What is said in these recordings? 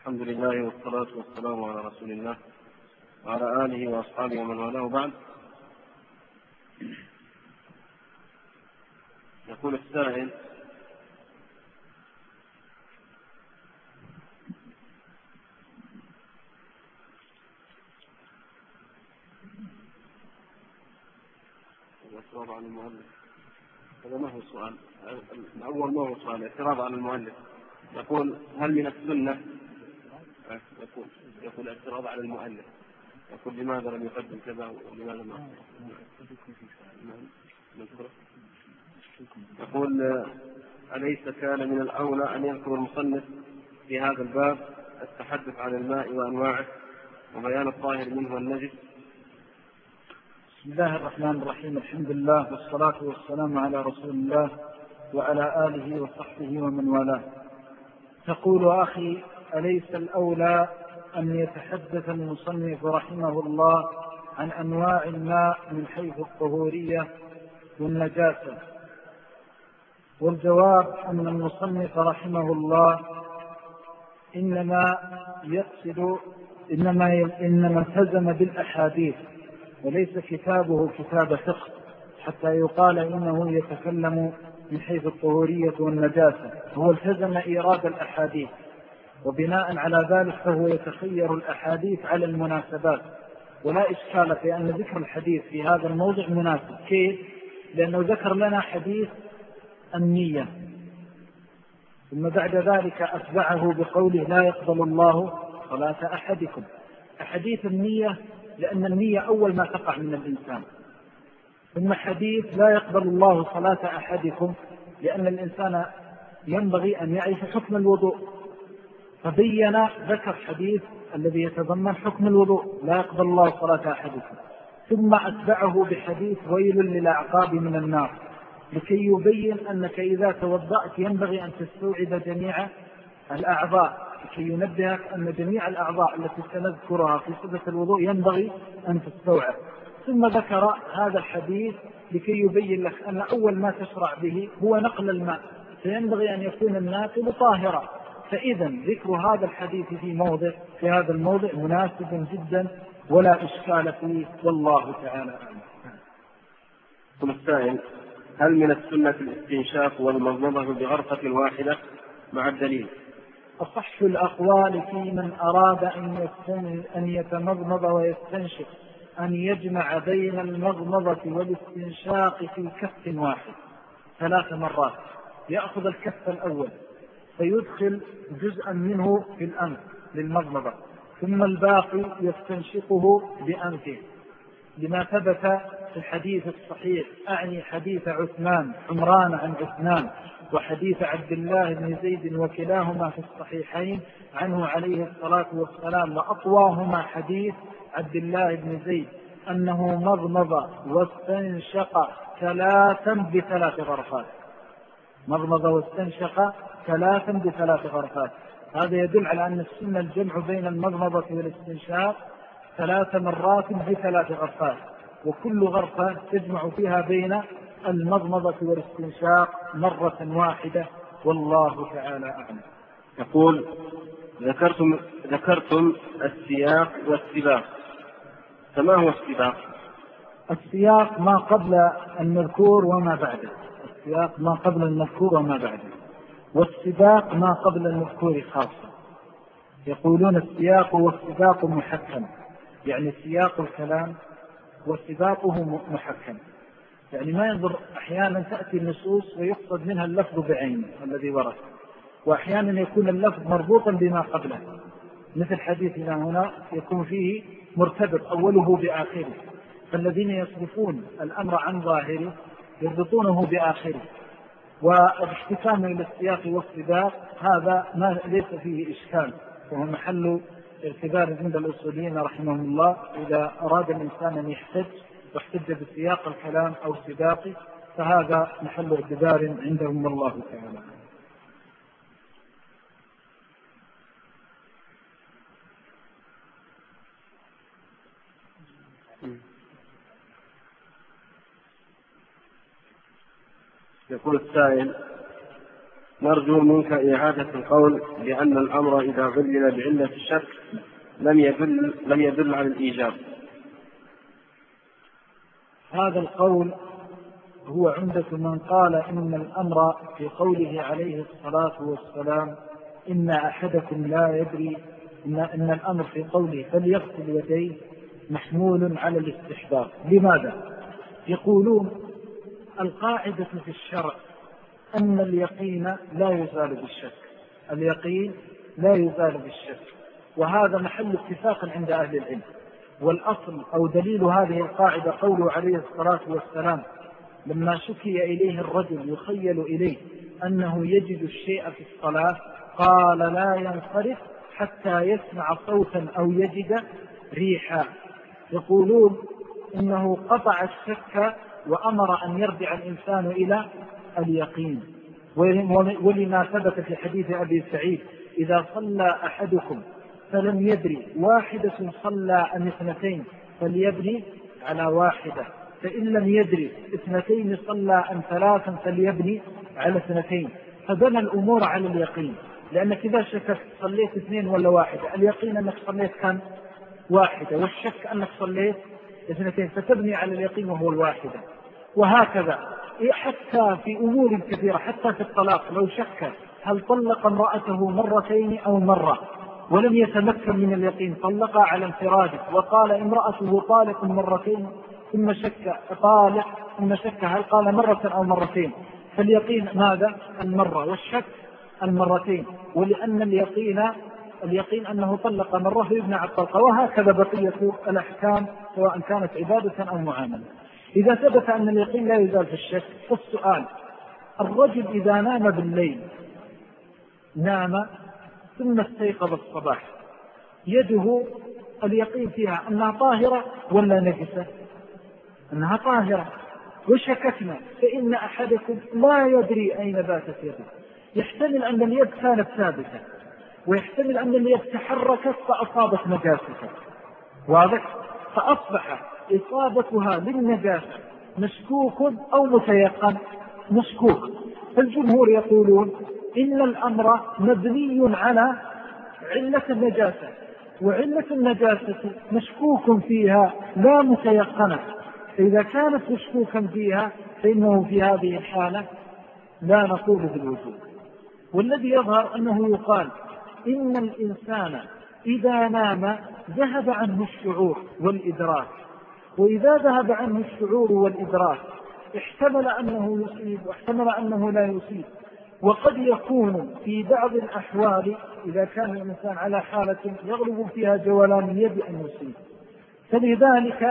الحمد لله والصلاة والسلام على رسول الله وعلى آله وأصحابه ومن والاه بعد. يقول السائل: الاعتراض على المؤلف. هذا ما هو سؤال، الأول ما هو سؤال، اعتراض على المؤلف. يقول: هل من السنة؟ يقول اعتراض على المؤلف، يقول: لماذا لم يقدم كذا ولماذا ما؟ يقول: أليس كان من الأولى أن يذكر المصنف في هذا الباب التحدث عن الماء وأنواعه وبيان الطاهر منه والنجس؟ بسم الله الرحمن الرحيم. الحمد لله والصلاة والسلام على رسول الله وعلى آله وصحبه ومن والاه. تقول أخي: أليس الأولى أن يتحدث المصنف رحمه الله عن أنواع الماء من حيث الطهورية والنجاسة؟ والجواب أن المصنف رحمه الله إنما التزم بالأحاديث، وليس كتابه كتاب فقه حتى يقال إنه يتكلم من حيث الطهورية والنجاسة. هو التزم إيراد الأحاديث، وبناء على ذلك فهو يتخير الأحاديث على المناسبات، ولا إشكال في أن ذكر الحديث في هذا الموضع مناسب. كيف؟ لأنه ذكر لنا حديث النية، ثم بعد ذلك أتبعه بقوله: لا يقبل الله صلاة أحدكم. حديث النية لأن النية أول ما تقع من الإنسان، ثم حديث لا يقبل الله صلاة أحدكم لأن الإنسان ينبغي أن يعرف حكم الوضوء، فبين ذكر حديث الذي يتضمن حكم الوضوء: لا يقبل الله صلاة أحدكم، ثم أتبعه بحديث ويل للأعقاب من النار، لكي يبين أنك إذا توضأت ينبغي أن تستوعب جميع الأعضاء، لكي ينبهك أن جميع الأعضاء التي سنذكرها في صفة الوضوء ينبغي أن تستوعب. ثم ذكر هذا الحديث لكي يبين لك أن أول ما تشرع به هو نقل الماء، فينبغي أن يكون الناقل طاهرا. فإذا ذكر هذا الحديث في هذا الموضع مناسب جدا ولا إشكال فيه، والله تعالى أعلم. ثم السائل: هل من السنة الاستنشاق والمضمضة بغرفة واحدة مع الدليل؟ أصح الأقوال في من أراد أن يتمضمض ويستنشق أن يجمع بين المضمضة والاستنشاق في كف واحد 3 مرات. يأخذ الكف الأول فيدخل جزءا منه في الأنف للمضمضة، ثم الباقي يستنشقه بأنفه، لما ثبت في الحديث الصحيح، أعني حديث عثمان عمران عن عثمان وحديث عبد الله بن زيد، وكلاهما في الصحيحين عنه عليه الصلاة والسلام، وأطواهما حديث عبد الله بن زيد أنه مضمض واستنشق 3 ب3 غرفات. مضمض واستنشق 3 ب3 غرفات. هذا يدل على أن السنة الجمع بين المضمضة والاستنشاق 3 مرات ب3 غرفات، وكل غرفة تجمع فيها بين المضمضة والاستنشاق مرة واحدة، والله تعالى أعلم. يقول: ذكرتم السياق والسباق، فما هو السباق؟ السياق ما قبل المذكور وما بعده، السياق ما قبل المذكور وما بعده، والسباق ما قبل المذكور خاصة. يقولون السياق والسباق محكم، يعني سياق الكلام وسباقه محكم، يعني ما ينظر. أحيانا تأتي النصوص ويقصد منها اللفظ بعينه الذي ورد، وأحيانا يكون اللفظ مربوطا بما قبله، مثل حديثنا هنا يكون فيه مرتبط أوله بآخره، فالذين يصرفون الأمر عن ظاهره يربطونه بآخره، والاحتكام إلى السياق والسباق هذا ما ليس فيه إشكال، وهو محل ارتبار عند الأصوليين رحمهم الله. إذا أراد الإنسان أن واحتج بسياق الكلام أو سباقه فهذا محل اعتبار عندهم، والله تعالى. يقول السائل: نرجو منك إعادة القول بأن الأمر إذا علل بعلة الشك لم يدل على الإيجاب. هذا القول هو عمدة من قال إن الأمر في قوله عليه الصلاة والسلام إن أحدكم لا يدري إن الأمر في قوله فليغسل يديه محمول على الاستحباب. لماذا؟ يقولون القاعدة في الشرع أن اليقين لا يزال بالشك، اليقين لا يزال بالشك، وهذا محل اتفاق عند أهل العلم. والأصل أو دليل هذه القاعدة قوله عليه الصلاة والسلام لما شكي إليه الرجل يخيل إليه أنه يجد الشيء في الصلاة قال لا ينصرف حتى يسمع صوتا أو يجد ريحا. يقولون إنه قطع الشك وأمر أن يرجع الإنسان إلى اليقين. ولما ثبت في حديث أبي سعيد إذا صلى أحدكم فلم يدري واحدة صلى أم اثنتين فليبني على واحدة، فإن لم يدري اثنتين صلى أم ثلاثا فليبني على اثنتين. فبنى الأمور على اليقين، لأنك إذا شكت صليت اثنين ولا واحدة، اليقين أنك صليت كان واحدة، والشك أنك صليت اثنتين، فتبني على اليقين وهو الواحدة. وهكذا حتى في أمور كثيرة، حتى في الطلاق لو شك هل طلق امرأته مرتين أو مرة ولم يتمكن من اليقين طلق على انفراده وقال امرأته طالق مرتين ثم شك طالق ثم شك هل قال مرة أو مرتين، فاليقين ماذا؟ المرة، والشك المرتين. ولأن اليقين أنه طلق مرة فيبنى على الطلقة. وهكذا بقية الأحكام سواء كانت عبادة أو معاملة. إذا ثبت أن اليقين لا يزال في الشك، فالسؤال الرجل إذا نام بالليل نام ثم استيقظ الصباح يده اليقين فيها أنها طاهرة ولا نجسة؟ أنها طاهرة، وشككنا، فإن أحدكم لا يدري أين باتت يده. يحتمل أن اليد كانت ثابتة، ويحتمل أن اليد تحركت فأصابت نجاسة، واضح؟ فأصبح إصابتها للنجاسة مشكوك أو متيقن؟ مشكوك. فالجمهور يقولون إن الأمر مبني على علة النجاسة، وعلة النجاسة مشكوك فيها لا متيقنة، فإذا كانت مشكوكا فيها فإنه في هذه الحالة لا نقول بالوجوب. والذي يظهر أنه يقال إن الإنسان إذا نام ذهب عنه الشعور والإدراك، وإذا ذهب عنه الشعور والإدراك احتمل أنه يصيب واحتمل أنه لا يصيب. وقد يكون في بعض الأحوال إذا كان الإنسان على حالة يغلب فيها جولان اليد أن يصيب، فلذلك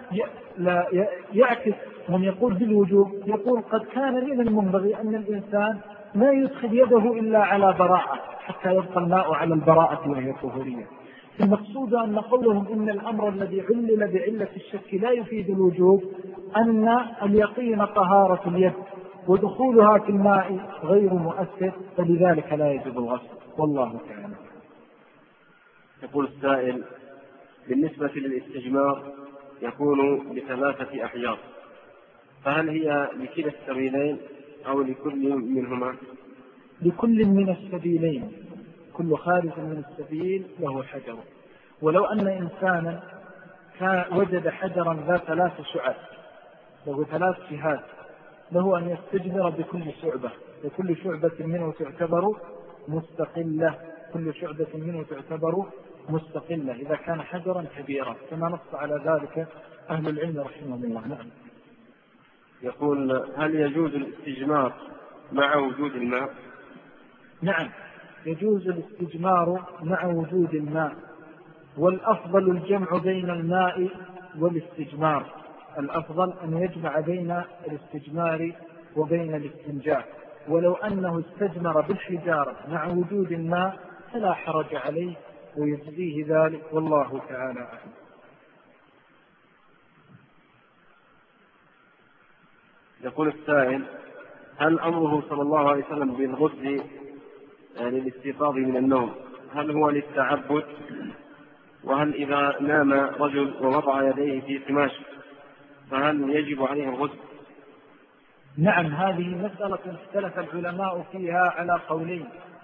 يعكس من يقول بالوجوب، يقول قد كان من المنبغي أن الإنسان لا يدخل يده إلا على براءة حتى يبقى الماء على البراءة وهي طهورية. المقصود أن قولهم إن الأمر الذي علل بعلة الشك لا يفيد الوجوب، أن اليقين طهارة اليد ودخولها في الماء غير مؤثر، فلذلك لا يجب الغسل، والله تعالى. يقول السائل بالنسبة للاستجمار يكون بثلاثة أحجار، فهل هي لكلا السبيلين أو لكل منهما؟ لكل من السبيلين، كل خارج من السبيل له حجر. ولو أن إنسانا وجد حجرا ذا 3 شعب له 3 جهات، له أن يستجمر بكل شعبة، وكل شعبة منه تعتبر مستقلة، كل شعبة منه تعتبر مستقلة إذا كان حجرا كبيرا، كما نص على ذلك أهل العلم رحمهم الله. نعم. يقول هل يجوز الاستجمار مع وجود الماء؟ نعم، يجوز الاستجمار مع وجود الماء، والأفضل الجمع بين الماء والاستجمار، الأفضل أن يجمع بين الاستجمار وبين الاستنجاء. ولو أنه استجمر بالحجارة مع وجود الماء فلا حرج عليه ويجزيه ذلك، والله تعالى أعلم. يقول السائل هل أمره صلى الله عليه وسلم بالغسل للاستيقاظ من النوم هل هو للتعبد؟ وهل إذا نام رجل ووضع يديه في قماش فهل يجب عليه الغسل؟ نعم، هذه مسألة اختلف العلماء فيها على قولين.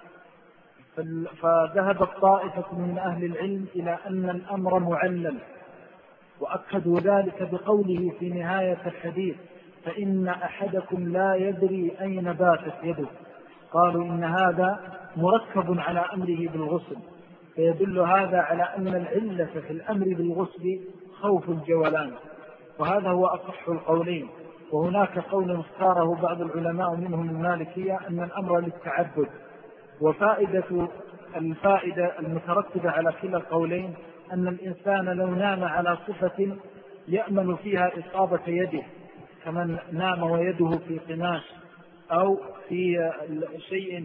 فذهبت طائفة من أهل العلم إلى أن الأمر معلل، وأكدوا ذلك بقوله في نهاية الحديث: فإن أحدكم لا يدري أين باتت يده. قالوا إن هذا مركب على أمره بالغسل، فيدل هذا على أن العلة في الأمر بالغسل خوف الجولان، وهذا هو أصح القولين. وهناك قول اختاره بعض العلماء منهم المالكية أن الأمر للتعبد. الفائدة المترتبة على كلا القولين أن الإنسان لو نام على صفة يأمن فيها إصابة يده، كمن نام ويده في قماش أو في شيء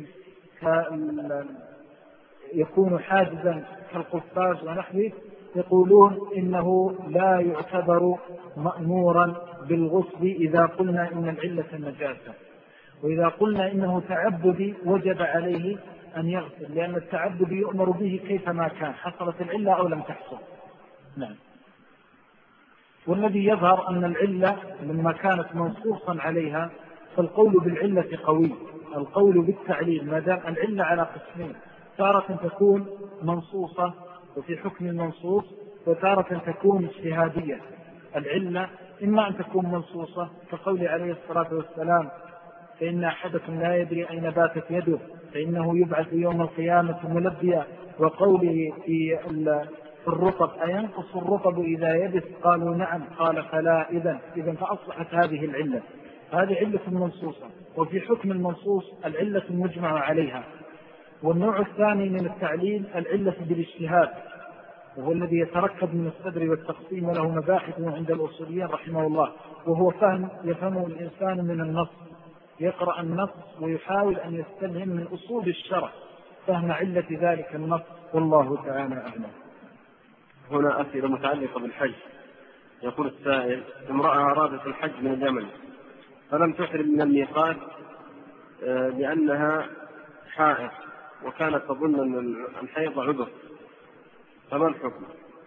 يكون حاجزا كالقفاز ونحوه، يقولون إنه لا يعتبر مأمورا بالغسل إذا قلنا إن العلة النجاسة. وإذا قلنا إنه تعبدي وجب عليه أن يغسل، لأن التعبد يؤمر به كيفما كان، حصلت العلة أو لم تحصل. نعم. والذي يظهر أن العلة لما كانت منصوصا عليها فالقول بالعلة قوي. القول بالتعليل ما دام العلة على قسمين: تارة تكون منصوصة وفي حكم المنصوص، وتارة تكون اجتهادية. العلة إما أن تكون منصوصة كقول عليه الصلاة والسلام: فإن أحدكم لا يدري أين باتت يده فإنه يبعث يوم القيامة ملبيا، وقوله في الرطب: أينقص الرطب إذا يبس؟ قالوا نعم. قال: فلا. إذن فأصبحت هذه العلة. هذه علة منصوصة. وفي حكم المنصوص العلة المجمع عليها. والنوع الثاني من التعليل العلة بالاجتهاد، وهو الذي يتركب من الصدر والتقسيم، وله مباحث عند الأصوليين رحمه الله، وهو يفهم الإنسان من النص، يقرأ النص ويحاول أن يستلهم من أصول الشرع فهم علة ذلك النص، والله تعالى أعلم. هنا أسئلة متعلقة بالحج. يقول السائل: امرأة أرادت الحج من اليمن فلم تحرم من الميقات لأنها حائض، وكانت تظن أن الحيض عذر، فما الحكم؟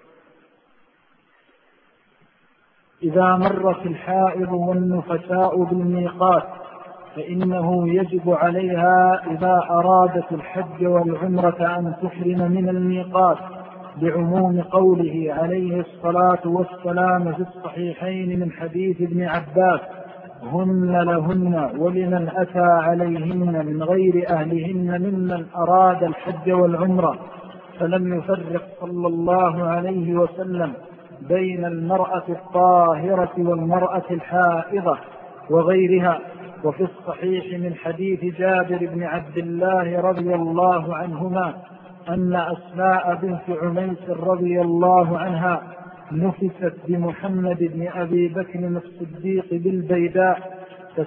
إذا مرت الحائض والنفساء بالميقات فإنه يجب عليها إذا أرادت الحج والعمرة أن تحرم من الميقات، بعموم قوله عليه الصلاة والسلام في الصحيحين من حديث ابن عباس: هن لهن ولمن أتى عليهن من غير أهلهن ممن أراد الحج والعمرة. فلم يفرق صلى الله عليه وسلم بين المرأة الطاهرة والمرأة الحائضة وغيرها. وفي الصحيح من حديث جابر بن عبد الله رضي الله عنهما أن أسماء بنت عميس رضي الله عنها نفست بمحمد بن أبي بكر الصديق بالبيداء،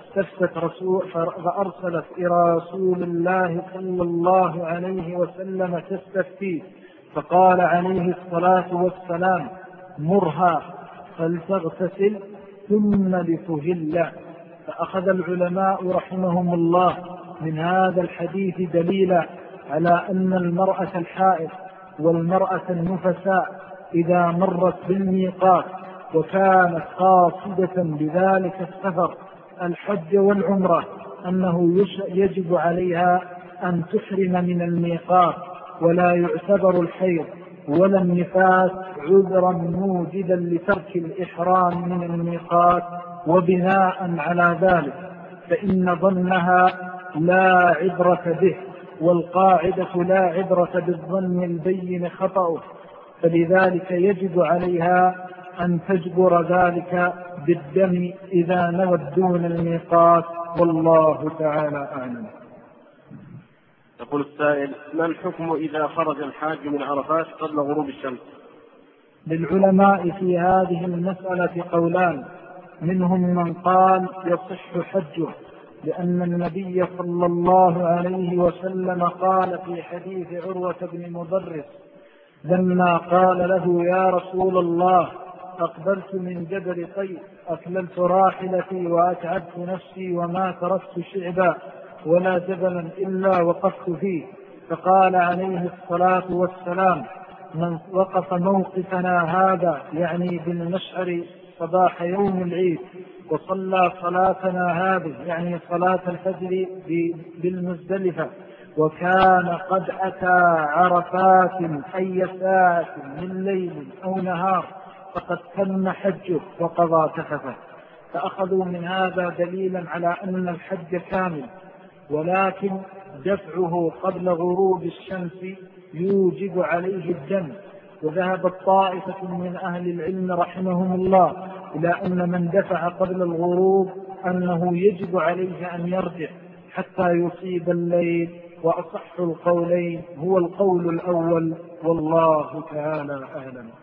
فأرسلت إلى رسول الله صلى الله عليه وسلم تستفتيه، فقال عليه الصلاة والسلام: مرها فلتغتسل ثم لتهل. فأخذ العلماء رحمهم الله من هذا الحديث دليلا على أن المرأة الحائض والمرأة النفساء إذا مرت بالميقات وكانت قاصدة بذلك السفر الحج والعمرة أنه يجب عليها أن تحرم من الميقات، ولا يعتبر الحيض ولا النفاس عذرا موجدا لترك الإحرام من الميقات. وبناء على ذلك فإن ظنها لا عبرة به، والقاعدة لا عبرة بالظن البين خطأه، فلذلك يجب عليها أن تجبر ذلك بالدم إذا نوت دون الميقات، والله تعالى أعلم. يقول السائل: ما الحكم إذا خرج الحاج من عرفات قبل غروب الشمس؟ للعلماء في هذه المسألة قولان: منهم من قال يصح حجه، لأن النبي صلى الله عليه وسلم قال في حديث عروة بن مضرس لما قال له: يا رسول الله، أقبلت من جبل طيب، أكللت راحلتي وأتعبت نفسي وما تركت شعبا ولا جبلا إلا وقفت فيه. فقال عليه الصلاة والسلام: من وقف موقفنا هذا، يعني بالمشعر صباح يوم العيد وصلى صلاتنا هذه يعني صلاة الفجر بالمزدلفة وكان قد أتى عرفات أي ساعة من ليل أو نهار فقد تم حجه وقضى تفثه. فأخذوا من هذا دليلا على أن الحج كامل، ولكن دفعه قبل غروب الشمس يوجب عليه الدم. وذهبت طائفة من أهل العلم رحمهم الله إلى أن من دفع قبل الغروب أنه يجب عليه أن يرجع حتى يصيب الليل، وأصح القولين هو القول الأول والله تعالى أعلم.